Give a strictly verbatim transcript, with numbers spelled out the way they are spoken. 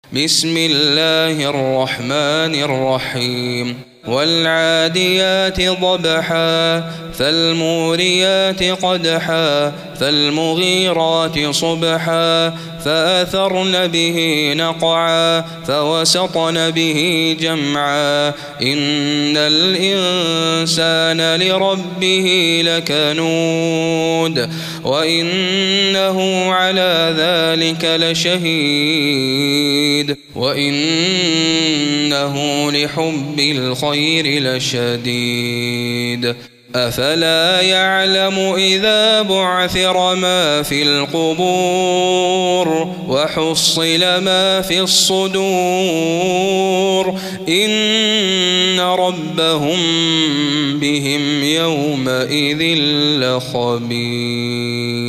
بسم الله الرحمن الرحيم والعاديات ضبحا فالموريات قدحا فالمغيرات صبحا فأثرن به نقعا فوسطن به جمعا إن الإنسان لربه لكنود وإنه على ذلك لشهيد وإنه لحب الخير لشديد أفلا يعلم إذا بعثر ما في القبور وحصل ما في الصدور إن ربهم بهم يومئذ لخبير.